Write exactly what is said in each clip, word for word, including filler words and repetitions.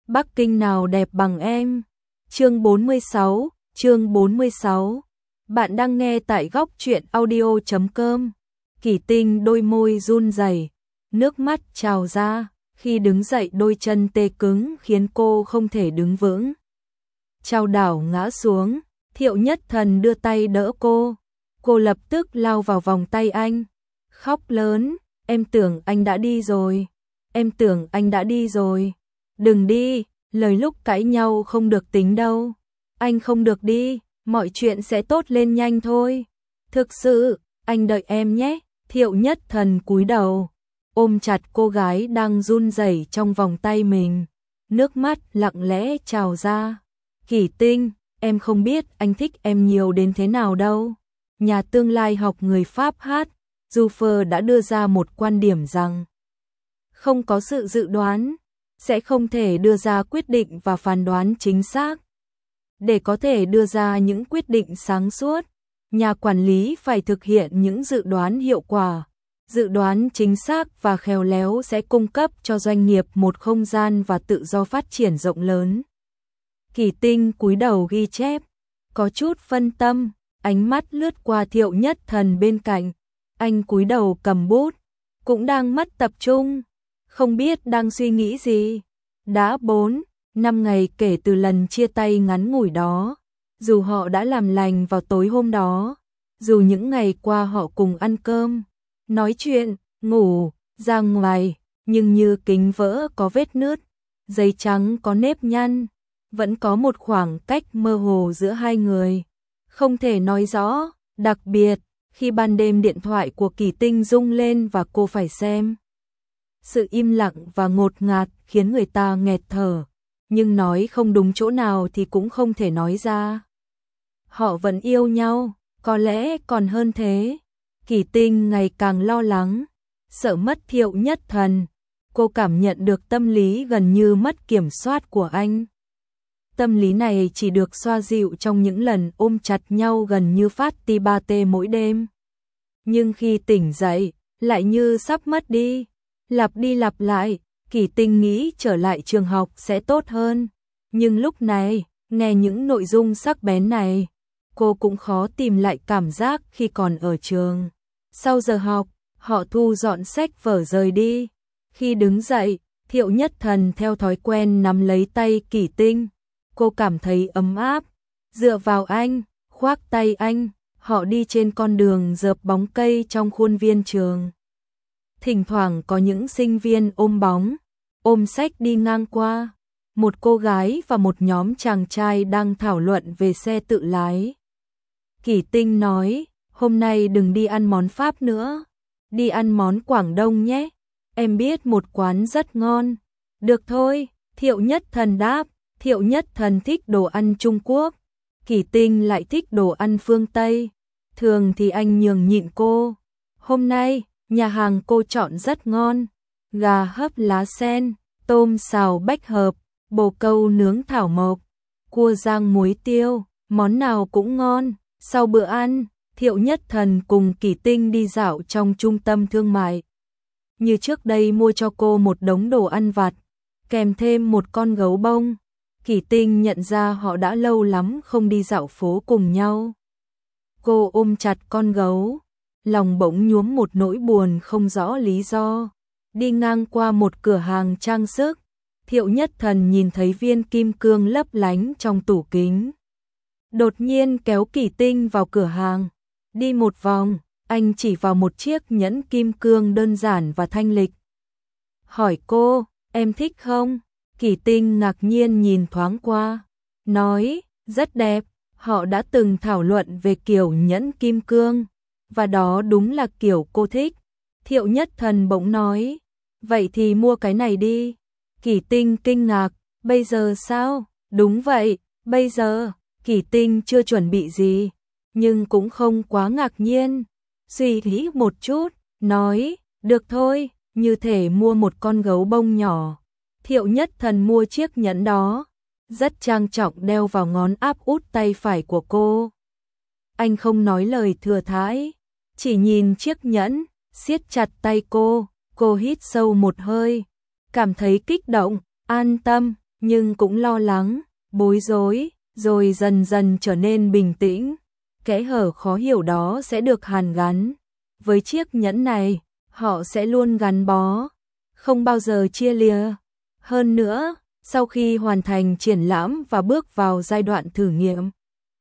Bắc Kinh nào đẹp bằng em. Chương bốn mươi sáu, chương bốn mươi sáu. Bạn đang nghe tại góc truyện audio chấm com. Kỳ Tinh đôi môi run rẩy, nước mắt trào ra, khi đứng dậy đôi chân tê cứng khiến cô không thể đứng vững. Chao đảo ngã xuống, Thiệu Nhất Thần đưa tay đỡ cô. Cô lập tức lao vào vòng tay anh, khóc lớn, em tưởng anh đã đi rồi, em tưởng anh đã đi rồi. Đừng đi, lời lúc cãi nhau không được tính đâu. Anh không được đi, mọi chuyện sẽ tốt lên nhanh thôi. Thực sự, anh đợi em nhé. Thiệu Nhất Thần cúi đầu, ôm chặt cô gái đang run rẩy trong vòng tay mình. Nước mắt lặng lẽ trào ra. Kỳ Tinh, em không biết anh thích em nhiều đến thế nào đâu. Nhà tương lai học người Pháp hát, Duffer đã đưa ra một quan điểm rằng không có sự dự đoán sẽ không thể đưa ra quyết định và phán đoán chính xác. Để có thể đưa ra những quyết định sáng suốt, nhà quản lý phải thực hiện những dự đoán hiệu quả. Dự đoán chính xác và khéo léo sẽ cung cấp cho doanh nghiệp một không gian và tự do phát triển rộng lớn. Kỳ Tinh cúi đầu ghi chép, có chút phân tâm, ánh mắt lướt qua Thiệu Nhất Thần bên cạnh. Anh cúi đầu cầm bút, cũng đang mất tập trung, không biết đang suy nghĩ gì. Đã bốn, năm ngày kể từ lần chia tay ngắn ngủi đó, dù họ đã làm lành vào tối hôm đó, dù những ngày qua họ cùng ăn cơm, nói chuyện, ngủ, ra ngoài, nhưng như kính vỡ có vết nứt, giấy trắng có nếp nhăn, vẫn có một khoảng cách mơ hồ giữa hai người, không thể nói rõ, đặc biệt khi ban đêm điện thoại của Kỳ Tinh rung lên và cô phải xem. Sự im lặng và ngột ngạt khiến người ta nghẹt thở, nhưng nói không đúng chỗ nào thì cũng không thể nói ra. Họ vẫn yêu nhau, có lẽ còn hơn thế. Kỳ Tinh ngày càng lo lắng, sợ mất Thiệu Nhất Thần. Cô cảm nhận được tâm lý gần như mất kiểm soát của anh. Tâm lý này chỉ được xoa dịu trong những lần ôm chặt nhau gần như phát ti ba tê mỗi đêm. Nhưng khi tỉnh dậy, lại như sắp mất đi. Lặp đi lặp lại, Kỳ Tinh nghĩ trở lại trường học sẽ tốt hơn. Nhưng lúc này, nghe những nội dung sắc bén này, cô cũng khó tìm lại cảm giác khi còn ở trường. Sau giờ học, họ thu dọn sách vở rời đi. Khi đứng dậy, Thiệu Nhất Thần theo thói quen nắm lấy tay Kỳ Tinh. Cô cảm thấy ấm áp, dựa vào anh, khoác tay anh, họ đi trên con đường rợp bóng cây trong khuôn viên trường. Thỉnh thoảng có những sinh viên ôm bóng, ôm sách đi ngang qua. Một cô gái và một nhóm chàng trai đang thảo luận về xe tự lái. Kỳ Tinh nói, hôm nay đừng đi ăn món Pháp nữa, đi ăn món Quảng Đông nhé, em biết một quán rất ngon. Được thôi, Thiệu Nhất Thần đáp. Thiệu Nhất Thần thích đồ ăn Trung Quốc, Kỳ Tinh lại thích đồ ăn phương Tây. Thường thì anh nhường nhịn cô. Hôm nay, nhà hàng cô chọn rất ngon, gà hấp lá sen, tôm xào bách hợp, bồ câu nướng thảo mộc, cua rang muối tiêu, món nào cũng ngon. Sau bữa ăn, Thiệu Nhất Thần cùng Kỳ Tinh đi dạo trong trung tâm thương mại. Như trước đây mua cho cô một đống đồ ăn vặt, kèm thêm một con gấu bông. Kỳ Tinh nhận ra họ đã lâu lắm không đi dạo phố cùng nhau. Cô ôm chặt con gấu, lòng bỗng nhuốm một nỗi buồn không rõ lý do. Đi ngang qua một cửa hàng trang sức, Thiệu Nhất Thần nhìn thấy viên kim cương lấp lánh trong tủ kính. Đột nhiên kéo Kỳ Tinh vào cửa hàng. Đi một vòng, anh chỉ vào một chiếc nhẫn kim cương đơn giản và thanh lịch. Hỏi cô, em thích không? Kỳ Tinh ngạc nhiên nhìn thoáng qua, nói, rất đẹp. Họ đã từng thảo luận về kiểu nhẫn kim cương, và đó đúng là kiểu cô thích. Thiệu Nhất Thần bỗng nói, vậy thì mua cái này đi. Kỳ Tinh kinh ngạc, bây giờ sao? Đúng vậy, bây giờ. Kỳ Tinh chưa chuẩn bị gì, nhưng cũng không quá ngạc nhiên. Suy nghĩ một chút, nói, được thôi, như thể mua một con gấu bông nhỏ. Thiệu Nhất Thần mua chiếc nhẫn đó, rất trang trọng đeo vào ngón áp út tay phải của cô. Anh không nói lời thừa thãi, chỉ nhìn chiếc nhẫn, siết chặt tay cô. Cô hít sâu một hơi, cảm thấy kích động, an tâm, nhưng cũng lo lắng, bối rối, rồi dần dần trở nên bình tĩnh. Kẽ hở khó hiểu đó sẽ được hàn gắn. Với chiếc nhẫn này, họ sẽ luôn gắn bó, không bao giờ chia lìa. Hơn nữa, sau khi hoàn thành triển lãm và bước vào giai đoạn thử nghiệm,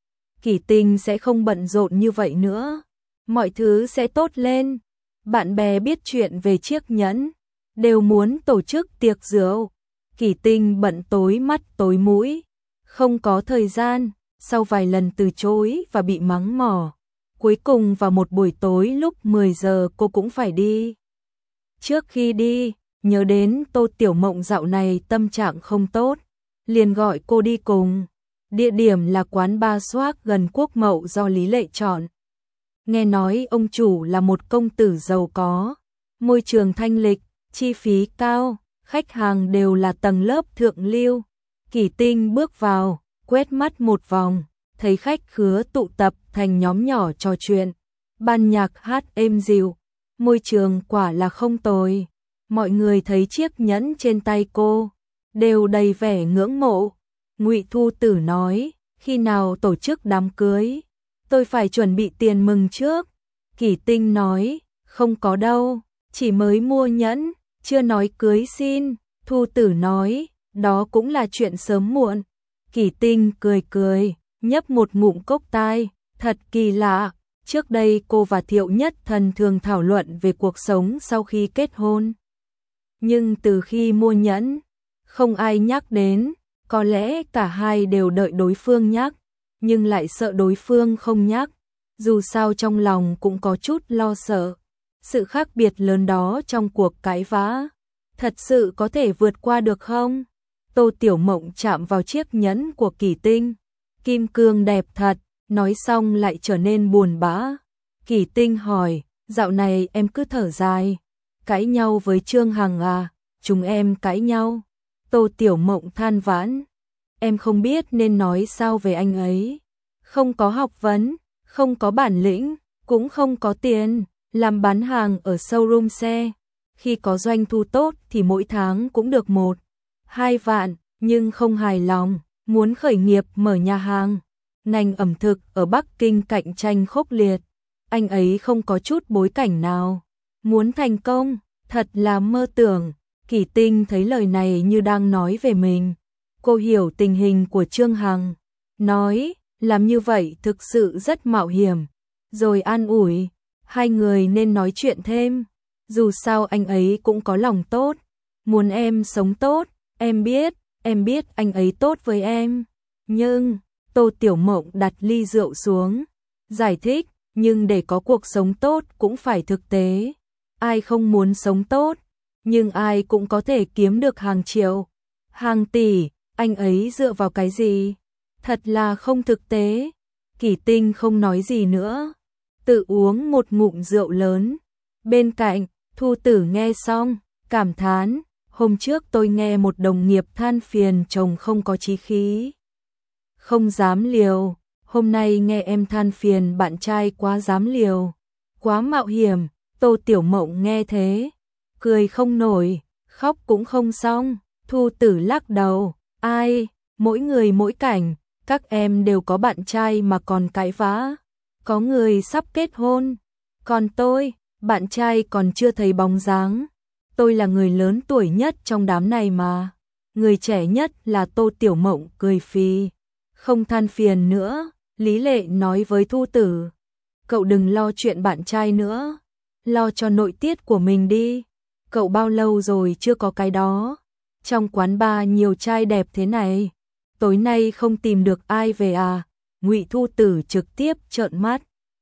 Kỷ Tinh sẽ không bận rộn như vậy nữa. Mọi thứ sẽ tốt lên. Bạn bè biết chuyện về chiếc nhẫn, đều muốn tổ chức tiệc rượu. Kỷ Tinh bận tối mắt tối mũi, không có thời gian. Sau vài lần từ chối và bị mắng mỏ, cuối cùng vào một buổi tối lúc mười giờ cô cũng phải đi. Trước khi đi, nhớ đến Tô Tiểu Mộng dạo này tâm trạng không tốt, liền gọi cô đi cùng. Địa điểm là quán bar Swag gần Quốc Mậu do Lý Lệ chọn. Nghe nói ông chủ là một công tử giàu có, môi trường thanh lịch, chi phí cao, khách hàng đều là tầng lớp thượng lưu. Kỷ Tinh bước vào, quét mắt một vòng, thấy khách khứa tụ tập thành nhóm nhỏ trò chuyện, ban nhạc hát êm dịu, môi trường quả là không tồi. Mọi người thấy chiếc nhẫn trên tay cô, đều đầy vẻ ngưỡng mộ. Ngụy Thu Tử nói, khi nào tổ chức đám cưới, tôi phải chuẩn bị tiền mừng trước. Kỷ Tinh nói, không có đâu, chỉ mới mua nhẫn, chưa nói cưới xin. Thu Tử nói, đó cũng là chuyện sớm muộn. Kỷ Tinh cười cười, nhấp một ngụm cốc tai, thật kỳ lạ, trước đây cô và Thiệu Nhất Thần thường thảo luận về cuộc sống sau khi kết hôn. Nhưng từ khi mua nhẫn, không ai nhắc đến, có lẽ cả hai đều đợi đối phương nhắc, nhưng lại sợ đối phương không nhắc, dù sao trong lòng cũng có chút lo sợ. Sự khác biệt lớn đó trong cuộc cãi vã, thật sự có thể vượt qua được không? Tô Tiểu Mộng chạm vào chiếc nhẫn của Kỷ Tinh, kim cương đẹp thật, nói xong lại trở nên buồn bã. Kỷ Tinh hỏi, dạo này em cứ thở dài, cãi nhau với Trương Hằng à? Chúng em cãi nhau. Tô Tiểu Mộng than vãn, em không biết nên nói sao về anh ấy. Không có học vấn, không có bản lĩnh, cũng không có tiền, làm bán hàng ở showroom xe. Khi có doanh thu tốt thì mỗi tháng cũng được một, hai vạn, nhưng không hài lòng, muốn khởi nghiệp mở nhà hàng. Ngành ẩm thực ở Bắc Kinh cạnh tranh khốc liệt, anh ấy không có chút bối cảnh nào. Muốn thành công, thật là mơ tưởng. Kỷ Tinh thấy lời này như đang nói về mình. Cô hiểu tình hình của Trương Hằng, nói, làm như vậy thực sự rất mạo hiểm. Rồi an ủi, hai người nên nói chuyện thêm. Dù sao anh ấy cũng có lòng tốt, muốn em sống tốt, em biết, em biết anh ấy tốt với em. Nhưng, Tô Tiểu Mộng đặt ly rượu xuống, giải thích, nhưng để có cuộc sống tốt cũng phải thực tế. Ai không muốn sống tốt, nhưng ai cũng có thể kiếm được hàng triệu, hàng tỷ, anh ấy dựa vào cái gì? Thật là không thực tế. Kỷ Tinh không nói gì nữa, tự uống một ngụm rượu lớn. Bên cạnh, Thu Tử nghe xong, cảm thán, hôm trước tôi nghe một đồng nghiệp than phiền chồng không có chí khí, không dám liều, hôm nay nghe em than phiền bạn trai quá dám liều, quá mạo hiểm. Tô Tiểu Mộng nghe thế, cười không nổi, khóc cũng không xong. Thu Tử lắc đầu, ai, mỗi người mỗi cảnh, các em đều có bạn trai mà còn cãi vã, có người sắp kết hôn, còn tôi, bạn trai còn chưa thấy bóng dáng. Tôi là người lớn tuổi nhất trong đám này mà. Người trẻ nhất là Tô Tiểu Mộng cười phì, không than phiền nữa. Lý Lệ nói với Thu Tử, cậu đừng lo chuyện bạn trai nữa, lo cho nội tiết của mình đi. Cậu bao lâu rồi chưa có cái đó? Trong quán bar nhiều trai đẹp thế này, tối nay không tìm được ai về à? Ngụy Thu Tử trực tiếp trợn mắt.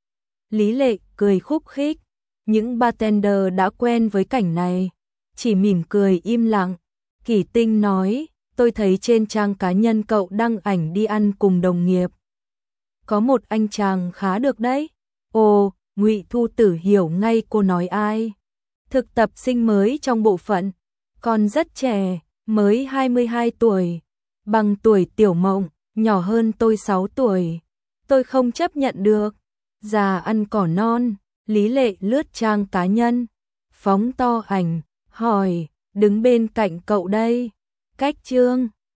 Lý Lệ cười khúc khích, những bartender đã quen với cảnh này, chỉ mỉm cười im lặng. Kỷ Tinh nói, tôi thấy trên trang cá nhân cậu đăng ảnh đi ăn cùng đồng nghiệp, có một anh chàng khá được đấy. Ồ, Ngụy Thu Tử hiểu ngay cô nói ai. Thực tập sinh mới trong bộ phận, còn rất trẻ, mới hai mươi hai tuổi, bằng tuổi Tiểu Mộng, nhỏ hơn tôi sáu tuổi. Tôi không chấp nhận được, già ăn cỏ non. Lý Lệ lướt trang cá nhân, phóng to ảnh, hỏi, đứng bên cạnh cậu đây, cách Trương